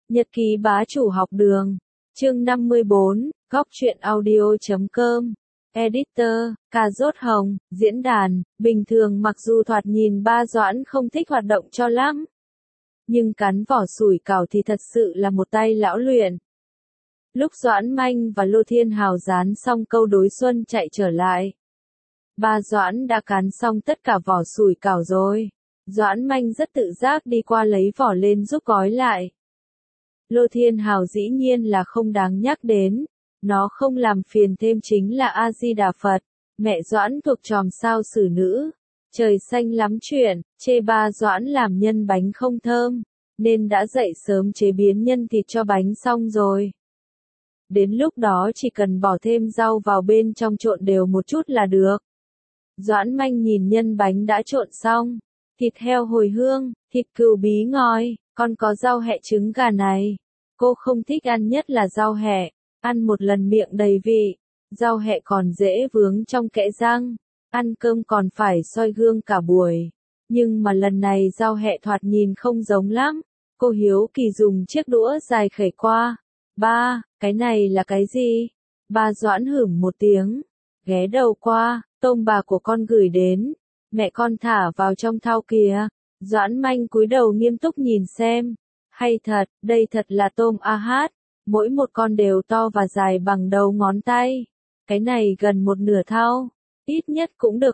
Nhật ký bá chủ học đường. Chương 54, góc truyện audio.com. Editor, cà rốt hồng, diễn đàn, bình thường mặc dù thoạt nhìn ba Doãn không thích hoạt động cho lắm. Nhưng cắn vỏ sủi cảo thì thật sự là một tay lão luyện. Lúc Doãn Manh và Lô Thiên Hào dán xong câu đối xuân chạy trở lại. Ba Doãn đã cắn xong tất cả vỏ sủi cảo rồi. Doãn Manh rất tự giác đi qua lấy vỏ lên giúp gói lại. Lô Thiên Hào dĩ nhiên là không đáng nhắc đến, nó không làm phiền thêm chính là A-di-đà Phật, mẹ Doãn thuộc chòm sao xử nữ, trời xanh lắm chuyện, chê ba Doãn làm nhân bánh không thơm, nên đã dậy sớm chế biến nhân thịt cho bánh xong rồi. Đến lúc đó chỉ cần bỏ thêm rau vào bên trong trộn đều một chút là được. Doãn Manh nhìn nhân bánh đã trộn xong, thịt heo hồi hương, thịt cừu bí ngòi, còn có rau hẹ trứng gà này. Cô không thích ăn nhất là rau hẹ, ăn một lần miệng đầy vị, rau hẹ còn dễ vướng trong kẽ răng, ăn cơm còn phải soi gương cả buổi. Nhưng mà lần này rau hẹ thoạt nhìn không giống lắm, cô hiếu kỳ dùng chiếc đũa dài khẩy qua. Ba, cái này là cái gì? Ba Doãn hửng một tiếng, ghé đầu qua, tôm bà của con gửi đến, mẹ con thả vào trong thau kìa. Doãn Manh cúi đầu nghiêm túc nhìn xem. Hay thật, đây thật là tôm AH, mỗi một con đều to và dài bằng đầu ngón tay. Cái này gần một nửa thau, ít nhất cũng được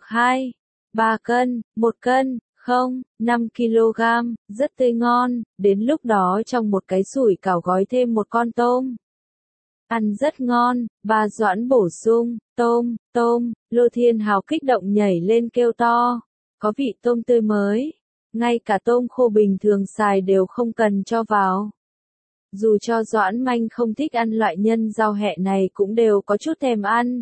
3 cân, 1 cân, không, 5 kg, rất tươi ngon, đến lúc đó trong một cái sủi cảo gói thêm một con tôm. Ăn rất ngon, ba Doãn bổ sung, tôm, Lô Thiên Hào kích động nhảy lên kêu to, có vị tôm tươi mới. Ngay cả tôm khô bình thường xài đều không cần cho vào. Dù cho Doãn Manh không thích ăn loại nhân rau hẹ này cũng đều có chút thèm ăn.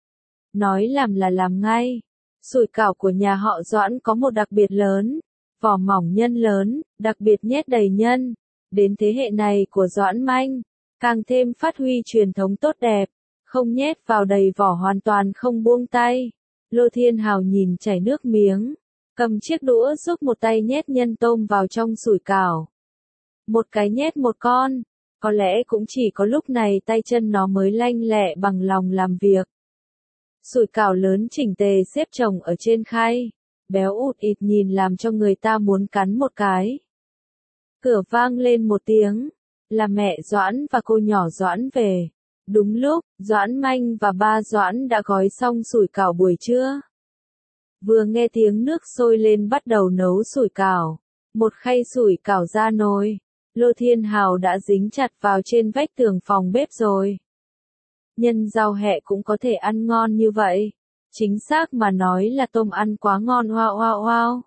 Nói làm là làm ngay. Sủi cảo của nhà họ Doãn có một đặc biệt lớn. Vỏ mỏng nhân lớn, đặc biệt nhét đầy nhân. Đến thế hệ này của Doãn Manh, càng thêm phát huy truyền thống tốt đẹp. Không nhét vào đầy vỏ hoàn toàn không buông tay. Lô Thiên Hào nhìn chảy nước miếng. Cầm chiếc đũa giúp một tay nhét nhân tôm vào trong sủi cảo. Một cái nhét một con, có lẽ cũng chỉ có lúc này tay chân nó mới lanh lẹ bằng lòng làm việc. Sủi cảo lớn chỉnh tề xếp chồng ở trên khay, béo ụt ịt nhìn làm cho người ta muốn cắn một cái. Cửa vang lên một tiếng, là mẹ Doãn và cô nhỏ Doãn về. Đúng lúc, Doãn Manh và ba Doãn đã gói xong sủi cảo buổi trưa. Vừa nghe tiếng nước sôi lên bắt đầu nấu sủi cảo. Một khay sủi cảo ra nồi. Lô Thiên Hào đã dính chặt vào trên vách tường phòng bếp rồi. Nhân rau hẹ cũng có thể ăn ngon như vậy. Chính xác mà nói là tôm ăn quá ngon wow.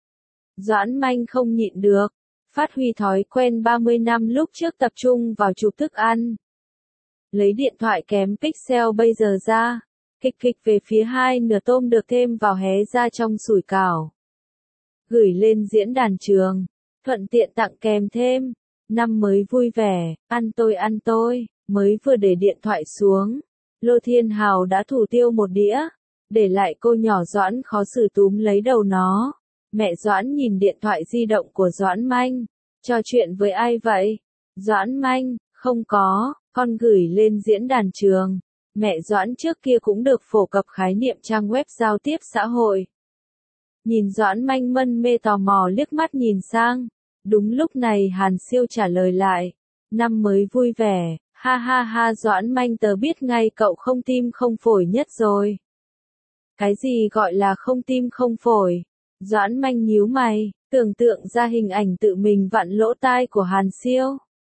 Doãn Manh không nhịn được. Phát huy thói quen 30 năm lúc trước tập trung vào chụp thức ăn. Lấy điện thoại kém pixel bây giờ ra. Kịch về phía hai nửa tôm được thêm vào hé ra trong sủi cảo. Gửi lên diễn đàn trường, thuận tiện tặng kèm thêm. Năm mới vui vẻ, ăn tôi, mới vừa để điện thoại xuống. Lô Thiên Hào đã thủ tiêu một đĩa, để lại cô nhỏ Doãn khó xử túm lấy đầu nó. Mẹ Doãn nhìn điện thoại di động của Doãn Manh, trò chuyện với ai vậy? Doãn Manh, không có, con gửi lên diễn đàn trường. Mẹ Doãn trước kia cũng được phổ cập khái niệm trang web giao tiếp xã hội. Nhìn Doãn Manh mân mê tò mò liếc mắt nhìn sang. Đúng lúc này Hàn Siêu trả lời lại. Năm mới vui vẻ, ha Doãn Manh tớ biết ngay cậu không tim không phổi nhất rồi. Cái gì gọi là không tim không phổi? Doãn Manh nhíu mày, tưởng tượng ra hình ảnh tự mình vặn lỗ tai của Hàn Siêu.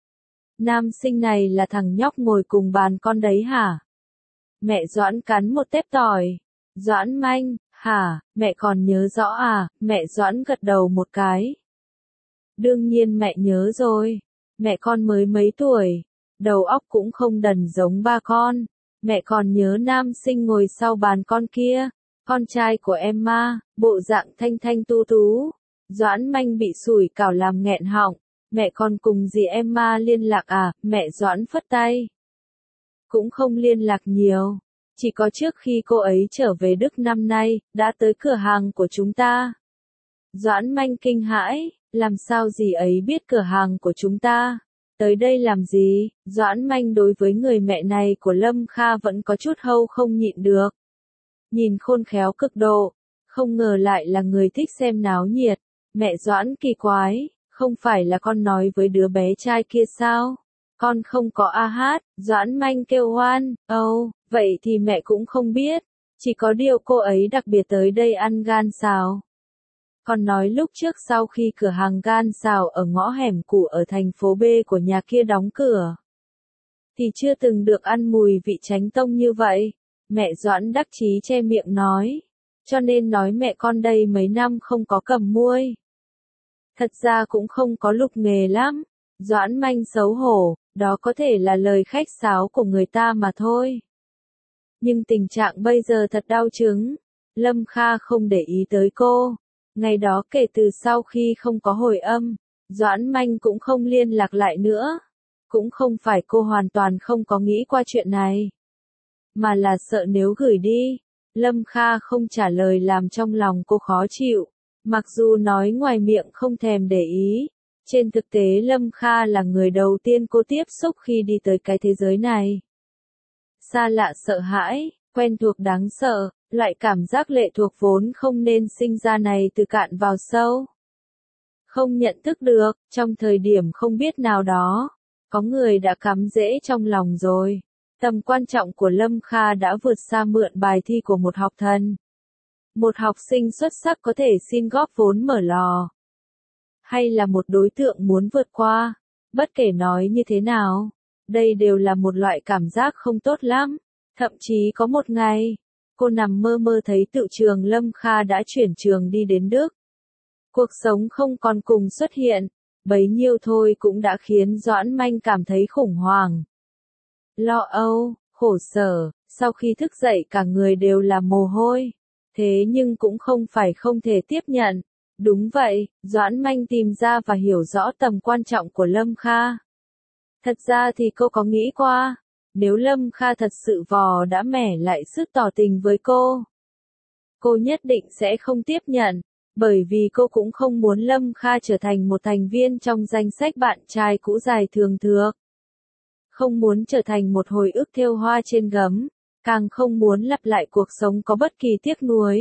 Nam sinh này là thằng nhóc ngồi cùng bàn con đấy hả? Mẹ Doãn cắn một tép tỏi. Doãn Manh, hả, mẹ còn nhớ rõ à? Mẹ Doãn gật đầu một cái. Đương nhiên mẹ nhớ rồi. Mẹ con mới mấy tuổi. Đầu óc cũng không đần giống ba con. Mẹ còn nhớ nam sinh ngồi sau bàn con kia. Con trai của Emma, bộ dạng thanh thanh tu tú. Doãn Manh bị sủi cảo làm nghẹn họng. Mẹ còn cùng dì Emma liên lạc à? Mẹ Doãn phất tay. Cũng không liên lạc nhiều. Chỉ có trước khi cô ấy trở về Đức năm nay, đã tới cửa hàng của chúng ta. Doãn Manh kinh hãi, làm sao dì ấy biết cửa hàng của chúng ta? Tới đây làm gì? Doãn Manh đối với người mẹ này của Lâm Kha vẫn có chút hâu không nhịn được. Nhìn khôn khéo cực độ, không ngờ lại là người thích xem náo nhiệt. Mẹ Doãn kỳ quái, không phải là con nói với đứa bé trai kia sao? Con không có a hát, Doãn Manh kêu oan, vậy thì mẹ cũng không biết. Chỉ có điều cô ấy đặc biệt tới đây ăn gan xào. Còn nói lúc trước sau khi cửa hàng gan xào ở ngõ hẻm cũ ở thành phố B của nhà kia đóng cửa, thì chưa từng được ăn mùi vị chánh tông như vậy. Mẹ Doãn đắc chí che miệng nói. Cho nên nói mẹ con đây mấy năm không có cầm muôi. Thật ra cũng không có lục nghề lắm. Doãn Manh xấu hổ, đó có thể là lời khách sáo của người ta mà thôi. Nhưng tình trạng bây giờ thật đau chứng. Lâm Kha không để ý tới cô. Ngày đó kể từ sau khi không có hồi âm, Doãn Manh cũng không liên lạc lại nữa. Cũng không phải cô hoàn toàn không có nghĩ qua chuyện này, mà là sợ nếu gửi đi, Lâm Kha không trả lời làm trong lòng cô khó chịu. Mặc dù nói ngoài miệng không thèm để ý, trên thực tế Lâm Kha là người đầu tiên cô tiếp xúc khi đi tới cái thế giới này. Xa lạ sợ hãi, quen thuộc đáng sợ, loại cảm giác lệ thuộc vốn không nên sinh ra này từ cạn vào sâu. Không nhận thức được, trong thời điểm không biết nào đó, có người đã cắm rễ trong lòng rồi. Tầm quan trọng của Lâm Kha đã vượt xa mượn bài thi của một học thần. Một học sinh xuất sắc có thể xin góp vốn mở lò. Hay là một đối tượng muốn vượt qua. Bất kể nói như thế nào, đây đều là một loại cảm giác không tốt lắm. Thậm chí có một ngày, cô nằm mơ mơ thấy tự trường Lâm Kha đã chuyển trường đi đến Đức. Cuộc sống không còn cùng xuất hiện, bấy nhiêu thôi cũng đã khiến Doãn Manh cảm thấy khủng hoảng. Lo âu, khổ sở, sau khi thức dậy cả người đều là mồ hôi. Thế nhưng cũng không phải không thể tiếp nhận. Đúng vậy, Doãn Manh tìm ra và hiểu rõ tầm quan trọng của Lâm Kha. Thật ra thì cô có nghĩ qua, nếu Lâm Kha thật sự vò đã mẻ lại sức tỏ tình với cô nhất định sẽ không tiếp nhận, bởi vì cô cũng không muốn Lâm Kha trở thành một thành viên trong danh sách bạn trai cũ dài thường thược. Không muốn trở thành một hồi ức thêu hoa trên gấm, càng không muốn lặp lại cuộc sống có bất kỳ tiếc nuối.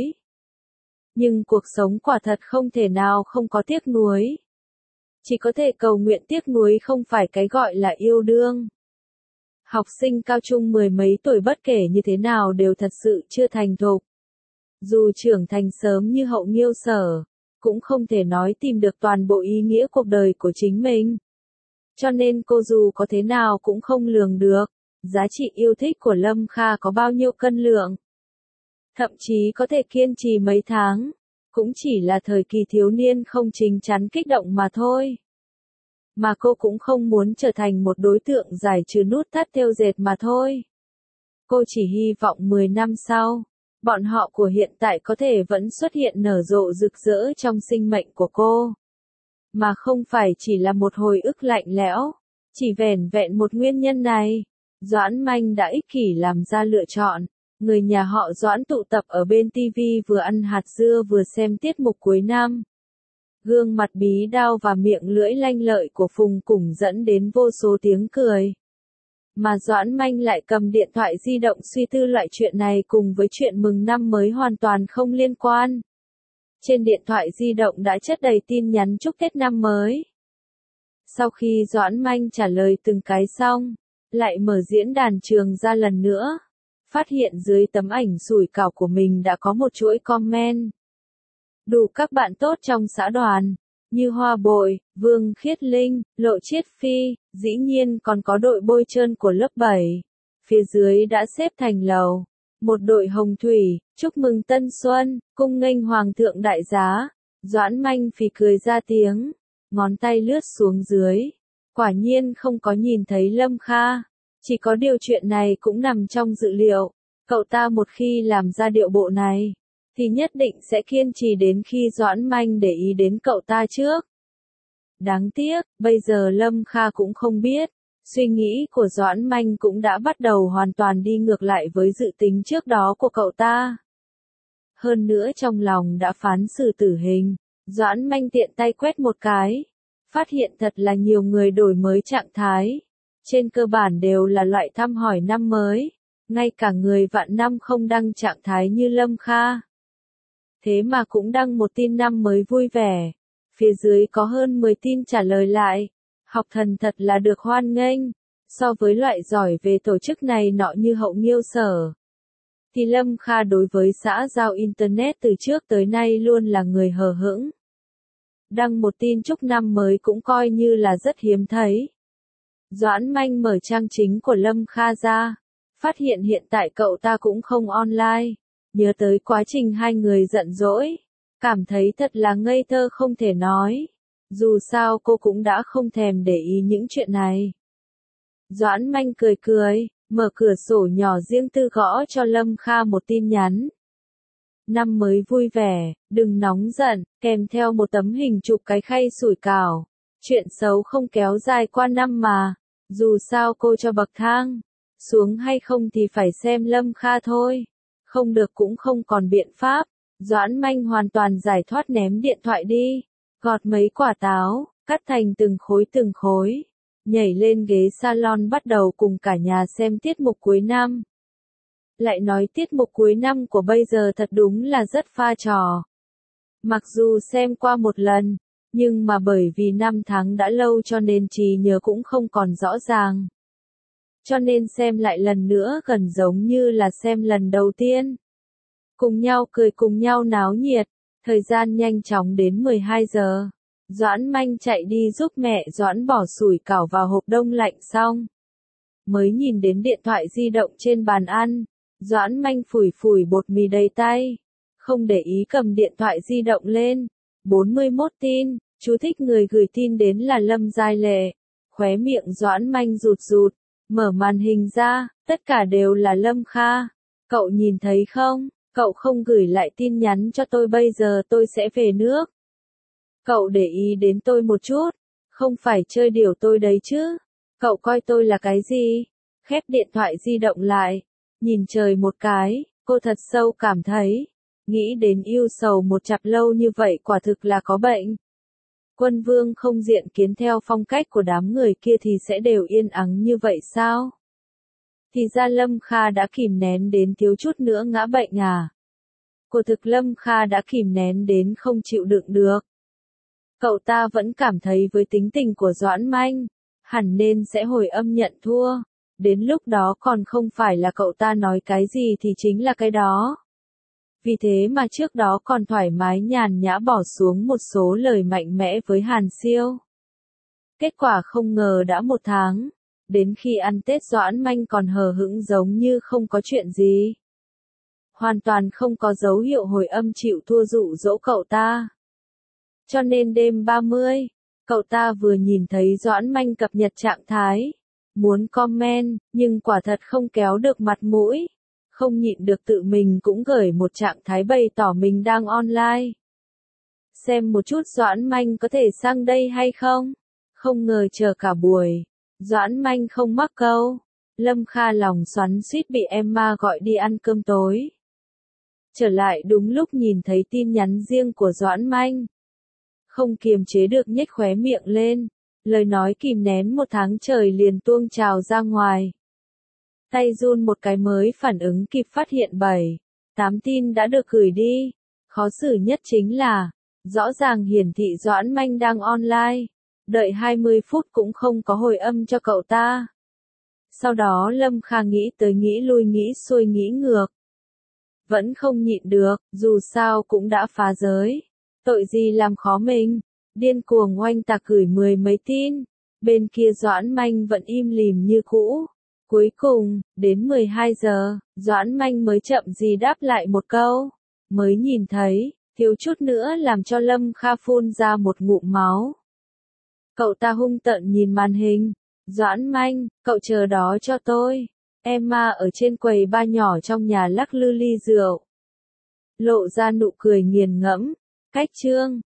Nhưng cuộc sống quả thật không thể nào không có tiếc nuối. Chỉ có thể cầu nguyện tiếc nuối không phải cái gọi là yêu đương. Học sinh cao trung mười mấy tuổi bất kể như thế nào đều thật sự chưa thành thục. Dù trưởng thành sớm như Hậu Nghiêu Sở, cũng không thể nói tìm được toàn bộ ý nghĩa cuộc đời của chính mình. Cho nên cô dù có thế nào cũng không lường được, giá trị yêu thích của Lâm Kha có bao nhiêu cân lượng. Thậm chí có thể kiên trì mấy tháng, cũng chỉ là thời kỳ thiếu niên không chín chắn kích động mà thôi. Mà cô cũng không muốn trở thành một đối tượng giải trừ nút thắt thêu dệt mà thôi. Cô chỉ hy vọng 10 năm sau, bọn họ của hiện tại có thể vẫn xuất hiện nở rộ rực rỡ trong sinh mệnh của cô. Mà không phải chỉ là một hồi ức lạnh lẽo, chỉ vẻn vẹn một nguyên nhân này. Doãn Manh đã ích kỷ làm ra lựa chọn. Người nhà họ Doãn tụ tập ở bên TV vừa ăn hạt dưa vừa xem tiết mục cuối năm. Gương mặt bí đao và miệng lưỡi lanh lợi của Phùng Củng dẫn đến vô số tiếng cười. Mà Doãn Manh lại cầm điện thoại di động suy tư loại chuyện này cùng với chuyện mừng năm mới hoàn toàn không liên quan. Trên điện thoại di động đã chất đầy tin nhắn chúc Tết năm mới. Sau khi Doãn Manh trả lời từng cái xong, lại mở diễn đàn trường ra lần nữa. Phát hiện dưới tấm ảnh sủi cảo của mình đã có một chuỗi comment. Đủ các bạn tốt trong xã đoàn, như Hoa Bội, Vương Khiết Linh, Lộ Chiết Phi, dĩ nhiên còn có đội bôi trơn của lớp 7. Phía dưới đã xếp thành lầu. Một đội hồng thủy, chúc mừng Tân Xuân, cung nghênh Hoàng thượng đại giá. Doãn Manh phì cười ra tiếng, ngón tay lướt xuống dưới. Quả nhiên không có nhìn thấy Lâm Kha. Chỉ có điều chuyện này cũng nằm trong dự liệu. Cậu ta một khi làm ra điệu bộ này, thì nhất định sẽ kiên trì đến khi Doãn Manh để ý đến cậu ta trước. Đáng tiếc, bây giờ Lâm Kha cũng không biết. Suy nghĩ của Doãn Manh cũng đã bắt đầu hoàn toàn đi ngược lại với dự tính trước đó của cậu ta. Hơn nữa trong lòng đã phán xử tử hình. Doãn Manh tiện tay quét một cái. Phát hiện thật là nhiều người đổi mới trạng thái. Trên cơ bản đều là loại thăm hỏi năm mới. Ngay cả người vạn năm không đăng trạng thái như Lâm Kha. Thế mà cũng đăng một tin năm mới vui vẻ. Phía dưới có hơn 10 tin trả lời lại. Học thần thật là được hoan nghênh. So với loại giỏi về tổ chức này nọ như Hậu Nghiêu Sở. Thì Lâm Kha đối với xã giao Internet từ trước tới nay luôn là người hờ hững. Đăng một tin chúc năm mới cũng coi như là rất hiếm thấy. Doãn Manh mở trang chính của Lâm Kha ra. Phát hiện hiện tại cậu ta cũng không online. Nhớ tới quá trình hai người giận dỗi. Cảm thấy thật là ngây thơ không thể nói. Dù sao cô cũng đã không thèm để ý những chuyện này. Doãn Manh cười cười, mở cửa sổ nhỏ riêng tư gõ cho Lâm Kha một tin nhắn. Năm mới vui vẻ, đừng nóng giận, kèm theo một tấm hình chụp cái khay sủi cảo. Chuyện xấu không kéo dài qua năm mà. Dù sao cô cho bậc thang. Xuống hay không thì phải xem Lâm Kha thôi. Không được cũng không còn biện pháp. Doãn Manh hoàn toàn giải thoát ném điện thoại đi. Gọt mấy quả táo, cắt thành từng khối. Nhảy lên ghế salon bắt đầu cùng cả nhà xem tiết mục cuối năm. Lại nói tiết mục cuối năm của bây giờ thật đúng là rất pha trò. Mặc dù xem qua một lần, nhưng mà bởi vì năm tháng đã lâu cho nên trí nhớ cũng không còn rõ ràng. Cho nên xem lại lần nữa gần giống như là xem lần đầu tiên. Cùng nhau cười cùng nhau náo nhiệt, thời gian nhanh chóng đến 12 giờ. Doãn Manh chạy đi giúp mẹ Doãn bỏ sủi cảo vào hộp đông lạnh xong. Mới nhìn đến điện thoại di động trên bàn ăn, Doãn Manh phủi phủi bột mì đầy tay. Không để ý cầm điện thoại di động lên. 41 tin, chú thích người gửi tin đến là Lâm Giai Lệ. Khóe miệng Doãn Manh rụt rụt, mở màn hình ra, tất cả đều là Lâm Kha. Cậu nhìn thấy không? Cậu không gửi lại tin nhắn cho tôi bây giờ tôi sẽ về nước. Cậu để ý đến tôi một chút, không phải chơi điều tôi đấy chứ. Cậu coi tôi là cái gì? Khép điện thoại di động lại, nhìn trời một cái, cô thật sâu cảm thấy, nghĩ đến yêu sầu một chặp lâu như vậy quả thực là có bệnh. Quân Vương không diện kiến theo phong cách của đám người kia thì sẽ đều yên ắng như vậy sao? Thì ra Lâm Kha đã kìm nén đến thiếu chút nữa ngã bệnh à? Cô thực Lâm Kha đã kìm nén đến không chịu đựng được. Cậu ta vẫn cảm thấy với tính tình của Doãn Manh, hẳn nên sẽ hồi âm nhận thua. Đến lúc đó còn không phải là cậu ta nói cái gì thì chính là cái đó. Vì thế mà trước đó còn thoải mái nhàn nhã bỏ xuống một số lời mạnh mẽ với Hàn Siêu. Kết quả không ngờ đã một tháng, đến khi ăn Tết Doãn Manh còn hờ hững giống như không có chuyện gì. Hoàn toàn không có dấu hiệu hồi âm chịu thua dụ dỗ cậu ta. Cho nên đêm 30, cậu ta vừa nhìn thấy Doãn Manh cập nhật trạng thái, muốn comment, nhưng quả thật không kéo được mặt mũi. Không nhịn được tự mình cũng gửi một trạng thái bày tỏ mình đang online. Xem một chút Doãn Manh có thể sang đây hay không? Không ngờ chờ cả buổi, Doãn Manh không mắc câu. Lâm Kha lòng xoắn suýt bị Emma gọi đi ăn cơm tối. Trở lại đúng lúc nhìn thấy tin nhắn riêng của Doãn Manh. Không kiềm chế được nhếch khóe miệng lên, lời nói kìm nén một tháng trời liền tuông trào ra ngoài. Tay run một cái mới phản ứng kịp phát hiện 7-8 tin đã được gửi đi. Khó xử nhất chính là, rõ ràng hiển thị Doãn Manh đang online, đợi 20 phút cũng không có hồi âm cho cậu ta. Sau đó Lâm Kha nghĩ tới nghĩ lui nghĩ xuôi nghĩ ngược. Vẫn không nhịn được, dù sao cũng đã phá giới. Tội gì làm khó mình, điên cuồng oanh tạc gửi 10 mấy tin. Bên kia Doãn Manh vẫn im lìm như cũ. Cuối cùng, đến 12 giờ, Doãn Manh mới chậm gì đáp lại một câu. Mới nhìn thấy, thiếu chút nữa làm cho Lâm Kha phun ra một ngụm máu. Cậu ta hung tợn nhìn màn hình. Doãn Manh, cậu chờ đó cho tôi. Emma ở trên quầy bar nhỏ trong nhà lắc lư ly rượu. Lộ ra nụ cười nghiền ngẫm. Cách chương